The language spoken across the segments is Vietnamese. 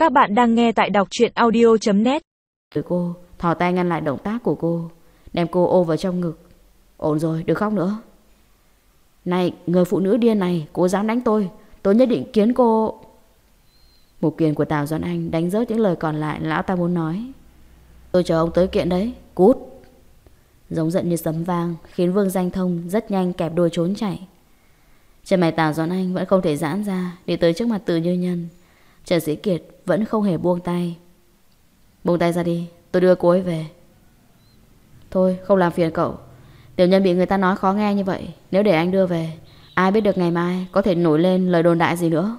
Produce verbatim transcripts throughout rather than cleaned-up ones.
Các bạn đang nghe tại đọc truyện audio chấm net. Cô thò tay ngăn lại động tác của cô, đem cô ôm vào trong ngực. Ổn rồi, đừng khóc nữa. Này, người phụ nữ điên này, cô dám đánh tôi, tôi nhất định khiến cô... Một quyền của Tào Doãn Anh đánh rớt những lời còn lại lão ta muốn nói. Tôi chờ ông tới kiện đấy, cút. Giống giận như sấm vang, khiến Vương Danh Thông rất nhanh kẹp đuôi trốn chạy. Chân mày Tào Doãn Anh vẫn không thể giãn ra, đi tới trước mặt Từ Như Nhân. Trần Sĩ Kiệt vẫn không hề buông tay. Buông tay ra đi, tôi đưa cô ấy về. Thôi, không làm phiền cậu. Tiểu Nhân bị người ta nói khó nghe như vậy, nếu để anh đưa về, ai biết được ngày mai có thể nổi lên lời đồn đại gì nữa.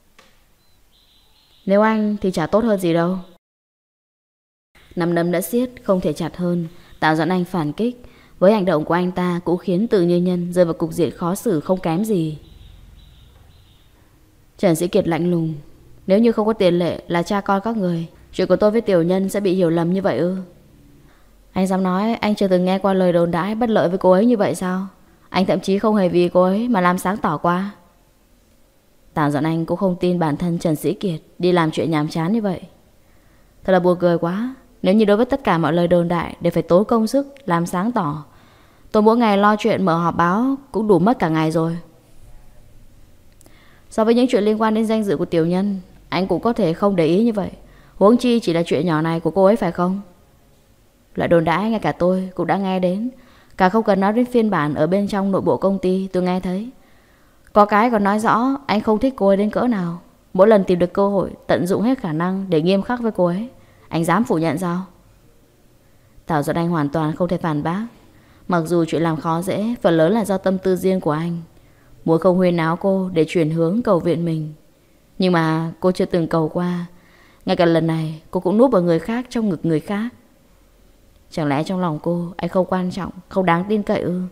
Nếu anh thì chả tốt hơn gì đâu. Nắm đấm đã siết, không thể chặt hơn. Tào Doãn Anh phản kích. Với hành động của anh ta cũng khiến Từ Như Nhân rơi vào cục diện khó xử không kém gì. Trần Sĩ Kiệt lạnh lùng. Nếu như không có tiền lệ là cha con các người, chuyện của tôi với Tiểu Nhân sẽ bị hiểu lầm như vậy ư? Anh dám nói anh chưa từng nghe qua lời đồn đãi bất lợi với cô ấy như vậy sao? Anh thậm chí không hề vì cô ấy mà làm sáng tỏ qua. Tào Doãn Anh cũng không tin bản thân Trần Sĩ Kiệt đi làm chuyện nhàm chán như vậy. Thật là buồn cười quá. Nếu như đối với tất cả mọi lời đồn đại đều phải tốn công sức làm sáng tỏ, tôi mỗi ngày lo chuyện mở họp báo cũng đủ mất cả ngày rồi. So với những chuyện liên quan đến danh dự của Tiểu Nhân, anh cũng có thể không để ý như vậy. Huống chi chỉ là chuyện nhỏ này của cô ấy phải không? Loại đồn đãi ngay cả tôi cũng đã nghe đến. Cả không cần nói đến phiên bản ở bên trong nội bộ công ty tôi nghe thấy. Có cái còn nói rõ anh không thích cô ấy đến cỡ nào. Mỗi lần tìm được cơ hội tận dụng hết khả năng để nghiêm khắc với cô ấy. Anh dám phủ nhận sao? Tào Doãn Anh hoàn toàn không thể phản bác. Mặc dù chuyện làm khó dễ phần lớn là do tâm tư riêng của anh, muốn không huyên náo cô để chuyển hướng cầu viện mình. Nhưng mà cô chưa từng cầu qua. Ngay cả lần này cô cũng núp vào người khác trong ngực người khác. Chẳng lẽ trong lòng cô anh không quan trọng, không đáng tin cậy ư?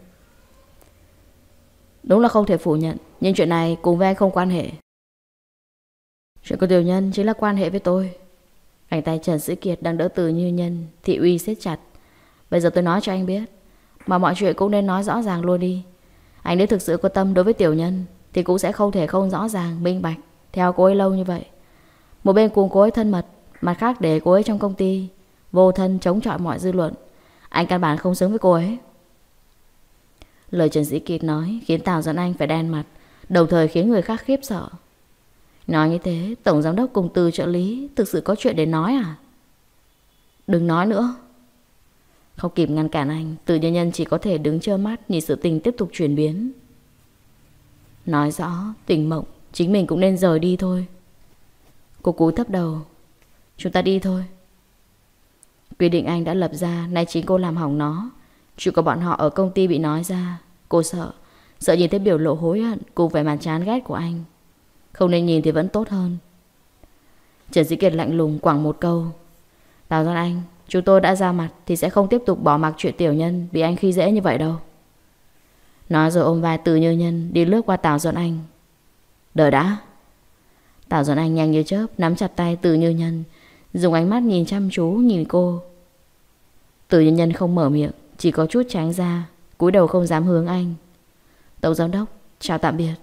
Đúng là không thể phủ nhận, nhưng chuyện này cùng với anh không quan hệ. Chuyện của Tiểu Nhân chính là quan hệ với tôi. Cánh tay Trần Sĩ Kiệt đang đỡ Từ Như Nhân, thị uy siết chặt. Bây giờ tôi nói cho anh biết, mà mọi chuyện cũng nên nói rõ ràng luôn đi. Anh nếu thực sự có tâm đối với Tiểu Nhân thì cũng sẽ không thể không rõ ràng, minh bạch theo cô ấy lâu như vậy. Một bên cùng cô ấy thân mật, mặt khác để cô ấy trong công ty vô thân chống chọi mọi dư luận. Anh căn bản không xứng với cô ấy. Lời Trần Sĩ Kiệt nói khiến Tào Doãn Anh phải đen mặt, đồng thời khiến người khác khiếp sợ. Nói như thế, tổng giám đốc cùng Từ trợ lý thực sự có chuyện để nói à? Đừng nói nữa. Không kịp ngăn cản anh, Từ Như Nhân chỉ có thể đứng trơ mắt nhìn sự tình tiếp tục chuyển biến. Nói rõ, Tình Mộng, chính mình cũng nên rời đi thôi. Cô cúi thấp đầu. Chúng ta đi thôi. Quy định anh đã lập ra, nay chính cô làm hỏng nó. Chuyện của bọn họ ở công ty bị nói ra. Cô sợ, sợ nhìn thấy biểu lộ hối hận cùng vẻ mặt chán ghét của anh. Không nên nhìn thì vẫn tốt hơn. Trần Sĩ Kiệt lạnh lùng quẳng một câu. Tào Doãn Anh, chúng tôi đã ra mặt thì sẽ không tiếp tục bỏ mặc chuyện Tiểu Nhân bị anh khi dễ như vậy đâu. Nói rồi ôm vai Từ Như Nhân đi lướt qua Tào Doãn Anh. Đợi đã. Tào Doãn Anh nhanh như chớp nắm chặt tay Từ Như Nhân, dùng ánh mắt nhìn chăm chú nhìn cô. Từ Như Nhân không mở miệng, chỉ có chút tránh ra, cúi đầu không dám hướng anh. Tổng giám đốc, chào tạm biệt.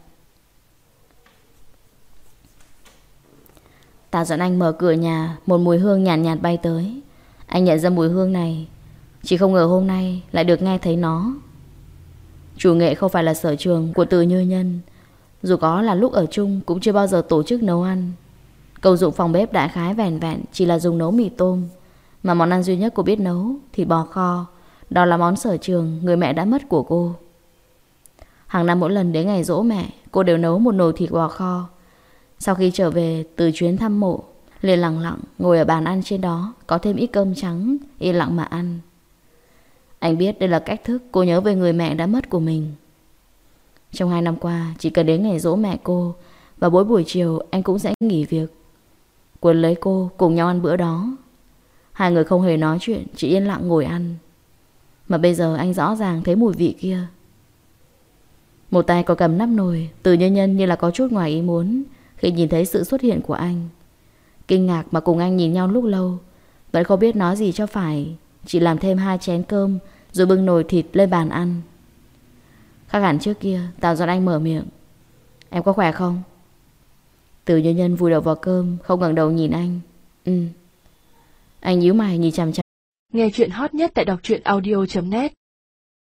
Tào Doãn Anh mở cửa nhà, một mùi hương nhàn nhạt, nhạt bay tới. Anh nhận ra mùi hương này, chỉ không ngờ hôm nay lại được nghe thấy nó. Chủ nghệ không phải là sở trường của Từ Như Nhân, dù có là lúc ở chung cũng chưa bao giờ tổ chức nấu ăn. Công dụng phòng bếp đại khái vẻn vẹn chỉ là dùng nấu mì tôm, mà món ăn duy nhất cô biết nấu thì bò kho. Đó là món sở trường người mẹ đã mất của cô. Hàng năm mỗi lần đến ngày giỗ mẹ, cô đều nấu một nồi thịt bò kho. Sau khi trở về từ chuyến thăm mộ, liền lặng lặng ngồi ở bàn ăn trên đó, có thêm ít cơm trắng, yên lặng mà ăn. Anh biết đây là cách thức cô nhớ về người mẹ đã mất của mình. Trong hai năm qua, chỉ cần đến ngày giỗ mẹ cô, và mỗi buổi chiều anh cũng sẽ nghỉ việc, quấn lấy cô cùng nhau ăn bữa đó. Hai người không hề nói chuyện, chỉ yên lặng ngồi ăn. Mà bây giờ anh rõ ràng thấy mùi vị kia. Một tay có cầm nắp nồi, Từ Như Nhân như là có chút ngoài ý muốn khi nhìn thấy sự xuất hiện của anh. Kinh ngạc mà cùng anh nhìn nhau lúc lâu, vẫn không biết nói gì cho phải, chỉ làm thêm hai chén cơm rồi bưng nồi thịt lên bàn ăn. Khác hẳn trước kia, Tào Doãn Anh mở miệng. Em có khỏe không? Từ Như Nhân vùi đầu vào cơm, không ngẩng đầu nhìn anh. Ừ. Anh nhíu mày nhìn chằm chằm. Nghe chuyện hot nhất tại đọc truyện audio chấm net.